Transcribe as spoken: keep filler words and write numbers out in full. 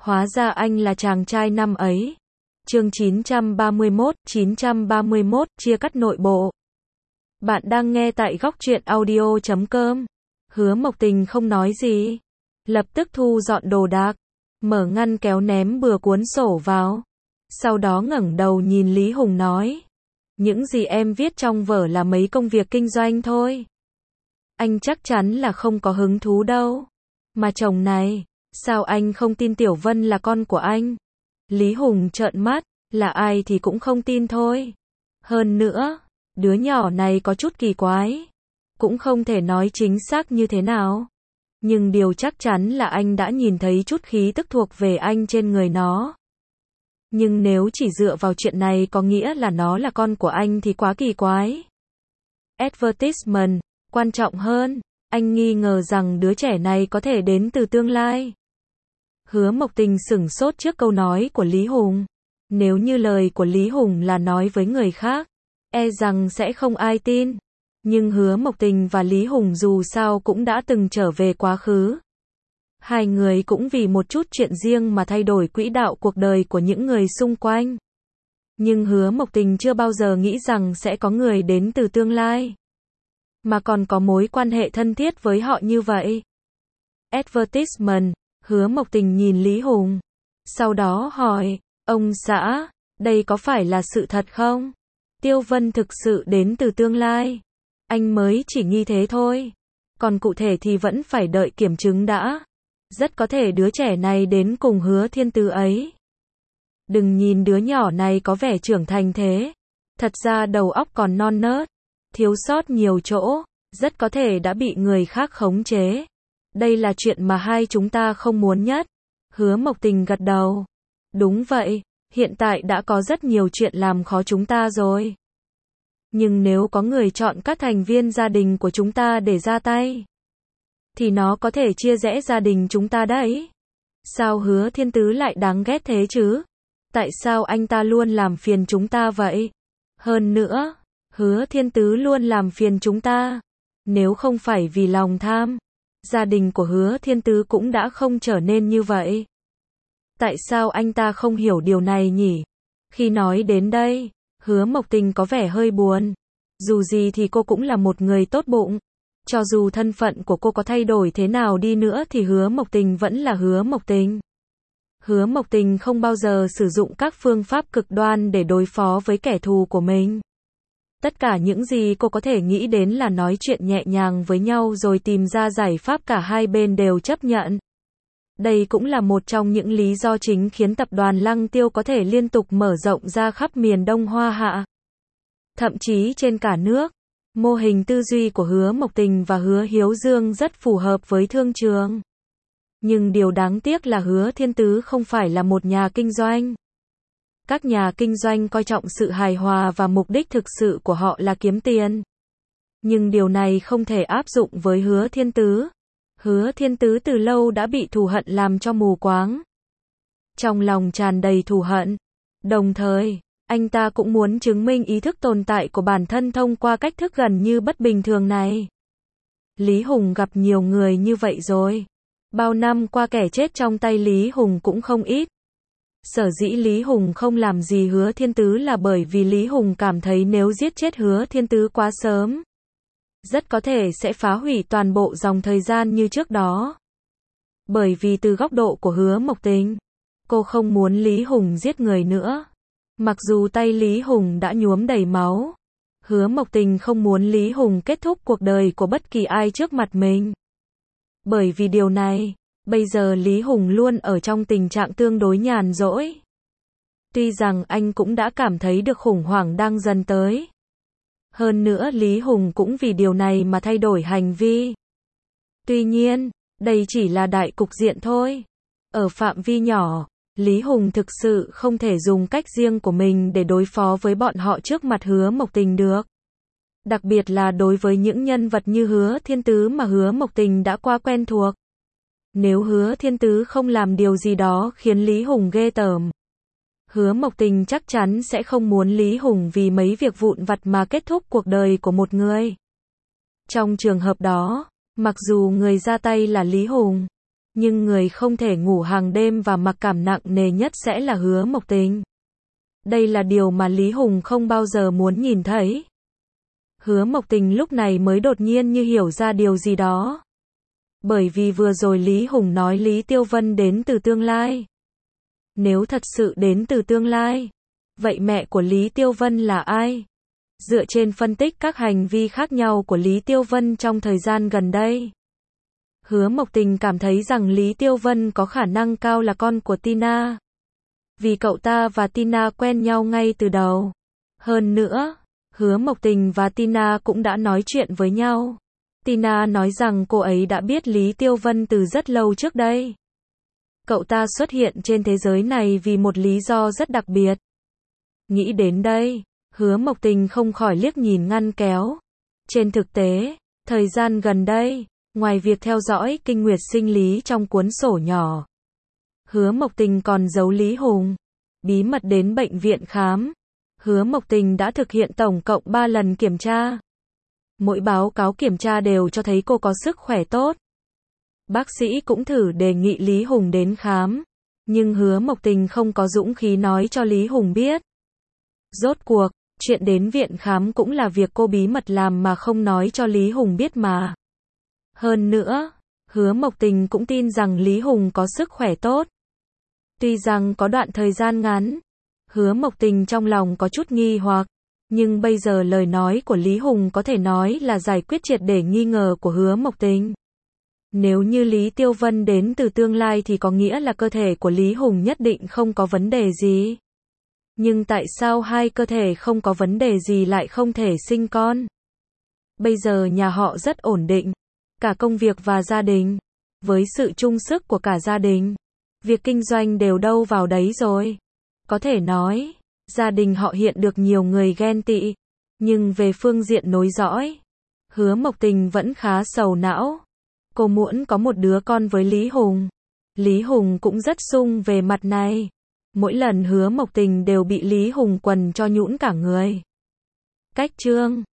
Hóa ra anh là chàng trai năm ấy. Chương chín trăm ba mươi mốt, chín trăm ba mươi mốt, chia cắt nội bộ. Bạn đang nghe tại góc truyện audio chấm com. Hứa Mộc Tình không nói gì. Lập tức thu dọn đồ đạc. Mở ngăn kéo ném bừa cuốn sổ vào. Sau đó ngẩng đầu nhìn Lý Hùng nói. Những gì em viết trong vở là mấy công việc kinh doanh thôi. Anh chắc chắn là không có hứng thú đâu. Mà chồng này, sao anh không tin Tiểu Vân là con của anh? Lý Hùng trợn mắt, là ai thì cũng không tin thôi. Hơn nữa, đứa nhỏ này có chút kỳ quái. Cũng không thể nói chính xác như thế nào. Nhưng điều chắc chắn là anh đã nhìn thấy chút khí tức thuộc về anh trên người nó. Nhưng nếu chỉ dựa vào chuyện này có nghĩa là nó là con của anh thì quá kỳ quái. Advertisement, quan trọng hơn, anh nghi ngờ rằng đứa trẻ này có thể đến từ tương lai. Hứa Mộc Tình sửng sốt trước câu nói của Lý Hùng. Nếu như lời của Lý Hùng là nói với người khác, e rằng sẽ không ai tin. Nhưng Hứa Mộc Tình và Lý Hùng dù sao cũng đã từng trở về quá khứ. Hai người cũng vì một chút chuyện riêng mà thay đổi quỹ đạo cuộc đời của những người xung quanh. Nhưng Hứa Mộc Tình chưa bao giờ nghĩ rằng sẽ có người đến từ tương lai. Mà còn có mối quan hệ thân thiết với họ như vậy. Advertisement, Hứa Mộc Tình nhìn Lý Hùng. Sau đó hỏi, ông xã, đây có phải là sự thật không? Tiêu Vân thực sự đến từ tương lai. Anh mới chỉ nghi thế thôi. Còn cụ thể thì vẫn phải đợi kiểm chứng đã. Rất có thể đứa trẻ này đến cùng Hứa Thiên Tứ ấy. Đừng nhìn đứa nhỏ này có vẻ trưởng thành thế. Thật ra đầu óc còn non nớt. Thiếu sót nhiều chỗ. Rất có thể đã bị người khác khống chế. Đây là chuyện mà hai chúng ta không muốn nhất. Hứa Mộc Tình gật đầu. Đúng vậy, hiện tại đã có rất nhiều chuyện làm khó chúng ta rồi. Nhưng nếu có người chọn các thành viên gia đình của chúng ta để ra tay, thì nó có thể chia rẽ gia đình chúng ta đấy. Sao Hứa Thiên Tứ lại đáng ghét thế chứ? Tại sao anh ta luôn làm phiền chúng ta vậy? Hơn nữa, Hứa Thiên Tứ luôn làm phiền chúng ta. Nếu không phải vì lòng tham, gia đình của Hứa Thiên Tứ cũng đã không trở nên như vậy. Tại sao anh ta không hiểu điều này nhỉ? Khi nói đến đây, Hứa Mộc Tình có vẻ hơi buồn. Dù gì thì cô cũng là một người tốt bụng. Cho dù thân phận của cô có thay đổi thế nào đi nữa thì Hứa Mộc Tình vẫn là Hứa Mộc Tình. Hứa Mộc Tình không bao giờ sử dụng các phương pháp cực đoan để đối phó với kẻ thù của mình. Tất cả những gì cô có thể nghĩ đến là nói chuyện nhẹ nhàng với nhau rồi tìm ra giải pháp cả hai bên đều chấp nhận. Đây cũng là một trong những lý do chính khiến tập đoàn Lăng Tiêu có thể liên tục mở rộng ra khắp miền Đông Hoa Hạ. Thậm chí trên cả nước, mô hình tư duy của Hứa Mộc Tình và Hứa Hiếu Dương rất phù hợp với thương trường. Nhưng điều đáng tiếc là Hứa Thiên Tứ không phải là một nhà kinh doanh. Các nhà kinh doanh coi trọng sự hài hòa và mục đích thực sự của họ là kiếm tiền. Nhưng điều này không thể áp dụng với Hứa Thiên Tứ. Hứa Thiên Tứ từ lâu đã bị thù hận làm cho mù quáng. Trong lòng tràn đầy thù hận. Đồng thời, anh ta cũng muốn chứng minh ý thức tồn tại của bản thân thông qua cách thức gần như bất bình thường này. Lý Hùng gặp nhiều người như vậy rồi. Bao năm qua kẻ chết trong tay Lý Hùng cũng không ít. Sở dĩ Lý Hùng không làm gì Hứa Thiên Tứ là bởi vì Lý Hùng cảm thấy nếu giết chết Hứa Thiên Tứ quá sớm, rất có thể sẽ phá hủy toàn bộ dòng thời gian như trước đó. Bởi vì từ góc độ của Hứa Mộc Tình, cô không muốn Lý Hùng giết người nữa. Mặc dù tay Lý Hùng đã nhuốm đầy máu, Hứa Mộc Tình không muốn Lý Hùng kết thúc cuộc đời của bất kỳ ai trước mặt mình. Bởi vì điều này, bây giờ Lý Hùng luôn ở trong tình trạng tương đối nhàn rỗi. Tuy rằng anh cũng đã cảm thấy được khủng hoảng đang dần tới. Hơn nữa Lý Hùng cũng vì điều này mà thay đổi hành vi. Tuy nhiên, đây chỉ là đại cục diện thôi. Ở phạm vi nhỏ, Lý Hùng thực sự không thể dùng cách riêng của mình để đối phó với bọn họ trước mặt Hứa Mộc Tình được. Đặc biệt là đối với những nhân vật như Hứa Thiên Tứ mà Hứa Mộc Tình đã qua quen thuộc. Nếu Hứa Thiên Tứ không làm điều gì đó khiến Lý Hùng ghê tởm, Hứa Mộc Tình chắc chắn sẽ không muốn Lý Hùng vì mấy việc vụn vặt mà kết thúc cuộc đời của một người. Trong trường hợp đó, mặc dù người ra tay là Lý Hùng, Nhưng người không thể ngủ hàng đêm và mặc cảm nặng nề nhất sẽ là Hứa Mộc Tình. Đây là điều mà Lý Hùng không bao giờ muốn nhìn thấy. Hứa Mộc Tình lúc này mới đột nhiên như hiểu ra điều gì đó. Bởi vì vừa rồi Lý Hùng nói Lý Tiêu Vân đến từ tương lai. Nếu thật sự đến từ tương lai, vậy mẹ của Lý Tiêu Vân là ai? Dựa trên phân tích các hành vi khác nhau của Lý Tiêu Vân trong thời gian gần đây, Hứa Mộc Tình cảm thấy rằng Lý Tiêu Vân có khả năng cao là con của Tina. Vì cậu ta và Tina quen nhau ngay từ đầu. Hơn nữa, Hứa Mộc Tình và Tina cũng đã nói chuyện với nhau. Tina nói rằng cô ấy đã biết Lý Tiêu Vân từ rất lâu trước đây. Cậu ta xuất hiện trên thế giới này vì một lý do rất đặc biệt. Nghĩ đến đây, Hứa Mộc Tình không khỏi liếc nhìn ngăn kéo. Trên thực tế, thời gian gần đây, ngoài việc theo dõi kinh nguyệt sinh lý trong cuốn sổ nhỏ, Hứa Mộc Tình còn giấu Lý Hùng, bí mật đến bệnh viện khám. Hứa Mộc Tình đã thực hiện tổng cộng ba lần kiểm tra. Mỗi báo cáo kiểm tra đều cho thấy cô có sức khỏe tốt. Bác sĩ cũng thử đề nghị Lý Hùng đến khám, nhưng Hứa Mộc Tình không có dũng khí nói cho Lý Hùng biết. Rốt cuộc, chuyện đến viện khám cũng là việc cô bí mật làm mà không nói cho Lý Hùng biết mà. Hơn nữa, Hứa Mộc Tình cũng tin rằng Lý Hùng có sức khỏe tốt. Tuy rằng có đoạn thời gian ngắn, Hứa Mộc Tình trong lòng có chút nghi hoặc, nhưng bây giờ lời nói của Lý Hùng có thể nói là giải quyết triệt để nghi ngờ của Hứa Mộc Tình. Nếu như Lý Tiêu Vân đến từ tương lai thì có nghĩa là cơ thể của Lý Hùng nhất định không có vấn đề gì. Nhưng tại sao hai cơ thể không có vấn đề gì lại không thể sinh con? Bây giờ nhà họ rất ổn định, cả công việc và gia đình. Với sự chung sức của cả gia đình, việc kinh doanh đều đâu vào đấy rồi. Có thể nói, gia đình họ hiện được nhiều người ghen tị. Nhưng về phương diện nối dõi, Hứa Mộc Tình vẫn khá sầu não. Cô muốn có một đứa con với Lý Hùng. Lý Hùng cũng rất sung về mặt này. Mỗi lần Hứa Mộc Tình đều bị Lý Hùng quần cho nhũn cả người. Cách chương